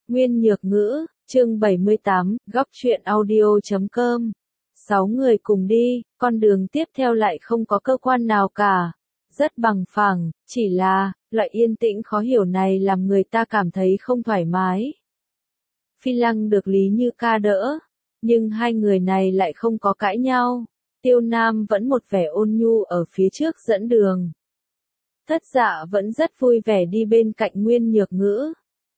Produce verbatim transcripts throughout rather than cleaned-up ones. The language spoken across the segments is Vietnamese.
Nguyên Nhược Ngữ, chương bảy mươi tám, góc truyện audio chấm com. Sáu người cùng đi, con đường tiếp theo lại không có cơ quan nào cả. Rất bằng phẳng, chỉ là, loại yên tĩnh khó hiểu này làm người ta cảm thấy không thoải mái. Phi Lăng được Lý Như Ca đỡ, nhưng hai người này lại không có cãi nhau. Tiêu Nam vẫn một vẻ ôn nhu ở phía trước dẫn đường. Thất Dạ vẫn rất vui vẻ đi bên cạnh Nguyên Nhược Ngữ.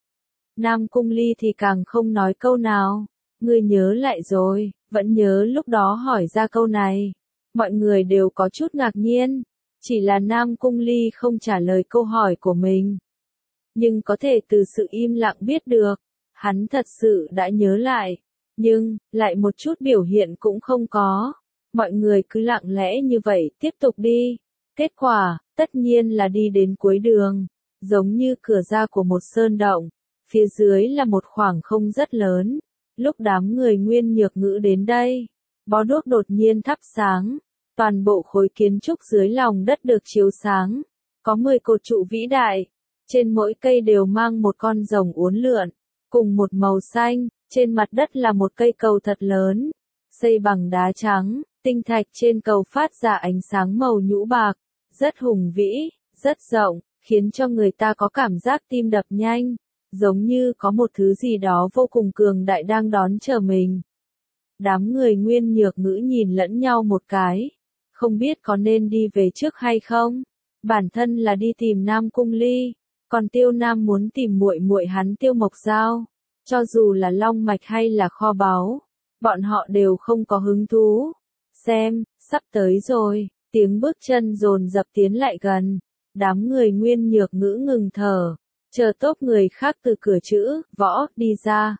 Nam Cung Ly thì càng không nói câu nào. Ngươi nhớ lại rồi, vẫn nhớ lúc đó hỏi ra câu này. Mọi người đều có chút ngạc nhiên. Chỉ là Nam Cung Ly không trả lời câu hỏi của mình. Nhưng có thể từ sự im lặng biết được, hắn thật sự đã nhớ lại. Nhưng, lại một chút biểu hiện cũng không có. Mọi người cứ lặng lẽ như vậy tiếp tục đi. Kết quả, tất nhiên là đi đến cuối đường. Giống như cửa ra của một sơn động. Phía dưới là một khoảng không rất lớn. Lúc đám người Nguyên Nhược Ngữ đến đây, bó đuốc đột nhiên thắp sáng. Toàn bộ khối kiến trúc dưới lòng đất được chiếu sáng. Có mười cột trụ vĩ đại. Trên mỗi cây đều mang một con rồng uốn lượn. Cùng một màu xanh, trên mặt đất là một cây cầu thật lớn. Xây bằng đá trắng, tinh thạch trên cầu phát ra ánh sáng màu nhũ bạc. Rất hùng vĩ, rất rộng, khiến cho người ta có cảm giác tim đập nhanh. Giống như có một thứ gì đó vô cùng cường đại đang đón chờ mình. Đám người Nguyên Nhược Ngữ nhìn lẫn nhau một cái. Không biết có nên đi về trước hay không. Bản thân là đi tìm Nam Cung Ly. Còn Tiêu Nam muốn tìm muội muội hắn Tiêu Mộc Giao. Cho dù là long mạch hay là kho báu. Bọn họ đều không có hứng thú. Xem, sắp tới rồi. Tiếng bước chân dồn dập tiến lại gần. Đám người Nguyên Nhược Ngữ ngừng thở. Chờ tốt người khác từ cửa chữ, võ, đi ra.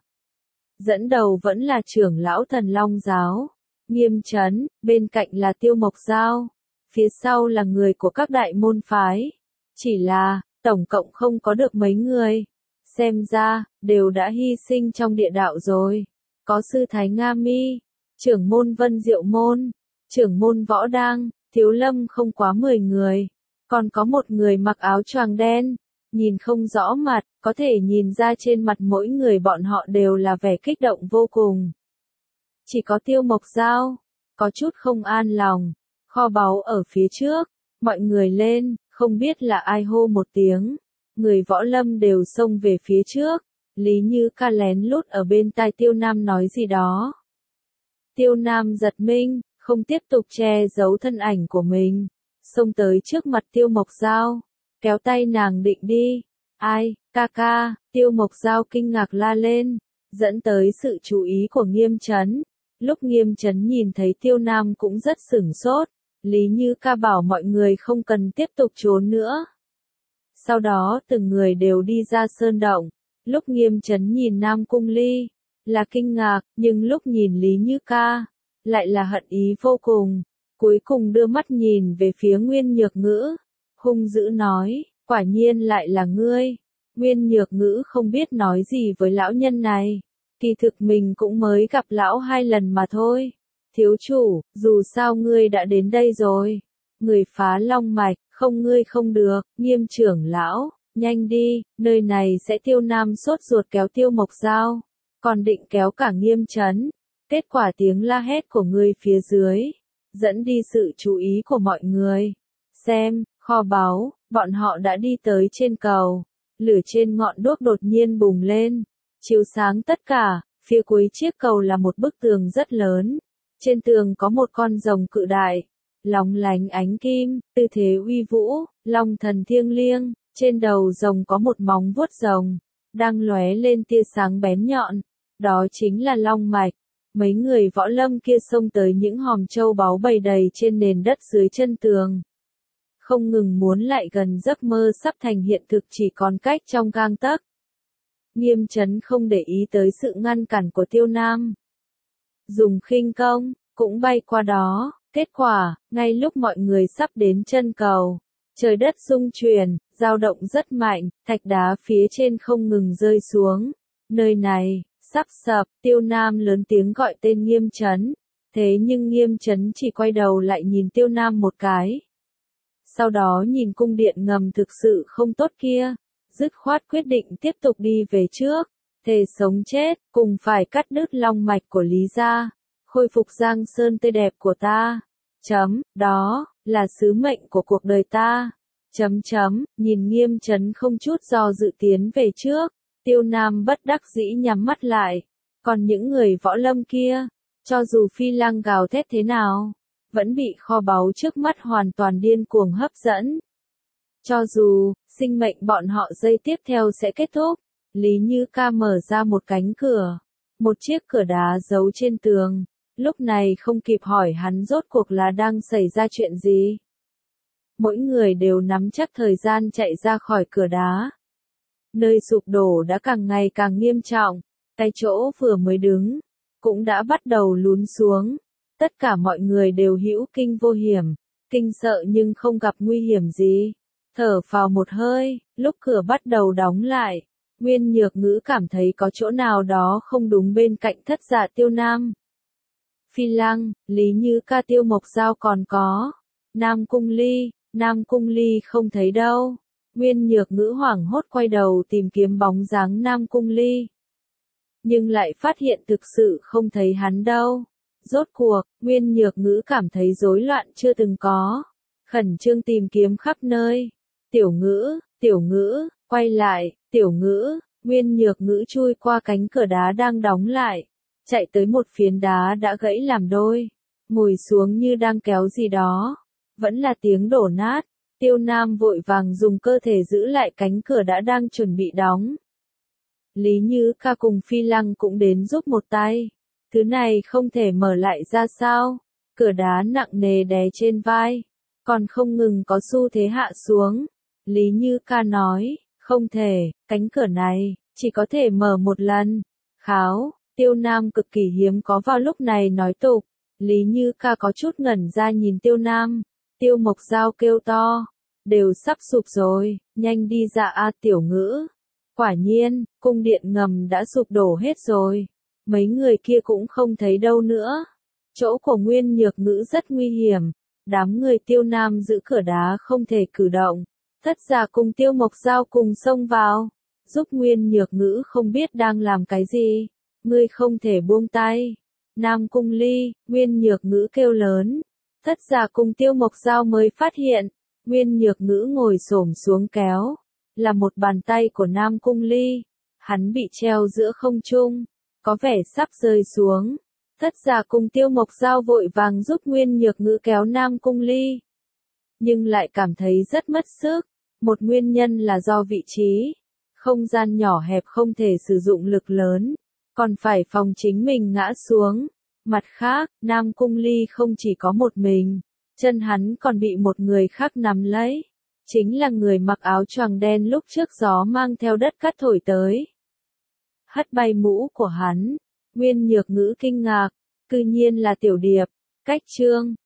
Dẫn đầu vẫn là trưởng lão Thần Long Giáo. Nghiêm Chấn, bên cạnh là Tiêu Mộc Giao. Phía sau là người của các đại môn phái. Chỉ là, tổng cộng không có được mấy người. Xem ra, đều đã hy sinh trong địa đạo rồi. Có sư Thái Nga Mi, trưởng môn Vân Diệu Môn, trưởng môn Võ Đang, Thiếu Lâm không quá mười người. Còn có một người mặc áo choàng đen. Nhìn không rõ mặt, có thể nhìn ra trên mặt mỗi người bọn họ đều là vẻ kích động vô cùng. Chỉ có Tiêu Mộc Giao, có chút không an lòng. Kho báu ở phía trước, mọi người lên, không biết là ai hô một tiếng. Người Võ Lâm đều xông về phía trước. Lý Như Ca lén lút ở bên tai Tiêu Nam nói gì đó. Tiêu Nam giật mình, không tiếp tục che giấu thân ảnh của mình. Xông tới trước mặt Tiêu Mộc Giao. Kéo tay nàng định đi. Ai, ca ca, Tiêu Mộc Giao kinh ngạc la lên. Dẫn tới sự chú ý của Nghiêm Chấn. Lúc Nghiêm Chấn nhìn thấy Tiêu Nam cũng rất sửng sốt. Lý Như Ca bảo mọi người không cần tiếp tục trốn nữa. Sau đó từng người đều đi ra sơn động. Lúc Nghiêm Chấn nhìn Nam Cung Ly, là kinh ngạc, nhưng lúc nhìn Lý Như Ca, lại là hận ý vô cùng. Cuối cùng đưa mắt nhìn về phía Nguyên Nhược Ngữ. Hung dữ nói, quả nhiên lại là ngươi. Nguyên Nhược Ngữ không biết nói gì với lão nhân này. Kỳ thực mình cũng mới gặp lão hai lần mà thôi. Thiếu chủ, dù sao ngươi đã đến đây rồi. Người phá long mạch, không ngươi không được. Nghiêm trưởng lão, nhanh đi, nơi này sẽ Tiêu Nam sốt ruột kéo Tiêu Mộc Giao. Còn định kéo cả Nghiêm Chấn. Kết quả tiếng la hét của ngươi phía dưới. Dẫn đi sự chú ý của mọi người. Xem, kho báu, bọn họ đã đi tới trên cầu. Lửa trên ngọn đuốc đột nhiên bùng lên. Chiếu sáng tất cả, phía cuối chiếc cầu là một bức tường rất lớn. Trên tường có một con rồng cự đại. Lóng lánh ánh kim, tư thế uy vũ, long thần thiêng liêng. Trên đầu rồng có một móng vuốt rồng. Đang lóe lên tia sáng bén nhọn. Đó chính là long mạch. Mấy người Võ Lâm kia xông tới những hòm châu báu bày đầy trên nền đất dưới chân tường. Không ngừng muốn lại gần giấc mơ sắp thành hiện thực chỉ còn cách trong gang tấc. Nghiêm Chấn không để ý tới sự ngăn cản của Tiêu Nam. Dùng khinh công, cũng bay qua đó. Kết quả, ngay lúc mọi người sắp đến chân cầu, trời đất rung chuyển, dao động rất mạnh, thạch đá phía trên không ngừng rơi xuống. Nơi này, sắp sập, Tiêu Nam lớn tiếng gọi tên Nghiêm Chấn. Thế nhưng Nghiêm Chấn chỉ quay đầu lại nhìn Tiêu Nam một cái. Sau đó nhìn cung điện ngầm thực sự không tốt kia, dứt khoát quyết định tiếp tục đi về trước. thề sống chết, cùng phải cắt đứt long mạch của Lý gia, khôi phục Giang Sơn tươi đẹp của ta. Chấm, đó, là sứ mệnh của cuộc đời ta. Chấm chấm, nhìn Nghiêm Chấn không chút do dự tiến về trước, Tiêu Nam bất đắc dĩ nhắm mắt lại. Còn những người võ lâm kia, cho dù Phi Lăng gào thét thế nào, vẫn bị kho báu trước mắt hoàn toàn điên cuồng hấp dẫn. Cho dù, sinh mệnh bọn họ giây tiếp theo sẽ kết thúc, Lý Như Ca mở ra một cánh cửa, một chiếc cửa đá giấu trên tường, lúc này không kịp hỏi hắn rốt cuộc là đang xảy ra chuyện gì. Mỗi người đều nắm chắc thời gian chạy ra khỏi cửa đá. Nơi sụp đổ đã càng ngày càng nghiêm trọng, cái chỗ vừa mới đứng, cũng đã bắt đầu lún xuống. Tất cả mọi người đều hữu kinh vô hiểm, kinh sợ nhưng không gặp nguy hiểm gì. Thở phào một hơi, lúc cửa bắt đầu đóng lại, Nguyên Nhược Ngữ cảm thấy có chỗ nào đó không đúng bên cạnh Thất Dạ Tiêu Nam. Phi Lăng, Lý Như Ca, Tiêu Mộc Giao còn có. Nam Cung Ly, Nam Cung Ly không thấy đâu. Nguyên Nhược Ngữ hoảng hốt quay đầu tìm kiếm bóng dáng Nam Cung Ly. Nhưng lại phát hiện thực sự không thấy hắn đâu. Rốt cuộc, Nguyên Nhược Ngữ cảm thấy rối loạn chưa từng có. Khẩn trương tìm kiếm khắp nơi. Tiểu Ngữ, Tiểu Ngữ, quay lại, Tiểu Ngữ, Nguyên Nhược Ngữ chui qua cánh cửa đá đang đóng lại. Chạy tới một phiến đá đã gãy làm đôi. Ngồi xuống như đang kéo gì đó. Vẫn là tiếng đổ nát. Tiêu Nam vội vàng dùng cơ thể giữ lại cánh cửa đã đang chuẩn bị đóng. Lý Như Ca cùng Phi Lăng cũng đến giúp một tay. Thứ này không thể mở lại ra sao? Cửa đá nặng nề đè trên vai, còn không ngừng có xu thế hạ xuống. Lý Như Ca nói, không thể, cánh cửa này, chỉ có thể mở một lần. Kháo, Tiêu Nam cực kỳ hiếm có vào lúc này nói tục. Lý Như Ca có chút ngẩn ra nhìn Tiêu Nam. Tiêu Mộc Giao kêu to, đều sắp sụp rồi, nhanh đi ra a Tiểu Ngữ. Quả nhiên, cung điện ngầm đã sụp đổ hết rồi. Mấy người kia cũng không thấy đâu nữa. Chỗ của Nguyên Nhược Ngữ rất nguy hiểm. Đám người Tiêu Nam giữ cửa đá không thể cử động. Thất Dạ cùng Tiêu Mộc Giao cùng xông vào, giúp Nguyên Nhược Ngữ không biết đang làm cái gì. Ngươi không thể buông tay. Nam Cung Ly, Nguyên Nhược Ngữ kêu lớn. Thất Dạ cùng Tiêu Mộc Giao mới phát hiện, Nguyên Nhược Ngữ ngồi xổm xuống kéo, là một bàn tay của Nam Cung Ly. Hắn bị treo giữa không trung, có vẻ sắp rơi xuống. Thất Dạ cùng Tiêu Mộc Giao vội vàng giúp Nguyên Nhược Ngữ kéo Nam Cung Ly, nhưng lại cảm thấy rất mất sức. Một nguyên nhân là do vị trí, không gian nhỏ hẹp không thể sử dụng lực lớn, còn phải phòng chính mình ngã xuống. Mặt khác, Nam Cung Ly không chỉ có một mình, chân hắn còn bị một người khác nắm lấy. Chính là người mặc áo choàng đen lúc trước gió mang theo đất cát thổi tới. Hất bay mũ của hắn, Nguyên Nhược Ngữ kinh ngạc, cư nhiên là Tiểu Điệp. Cách chương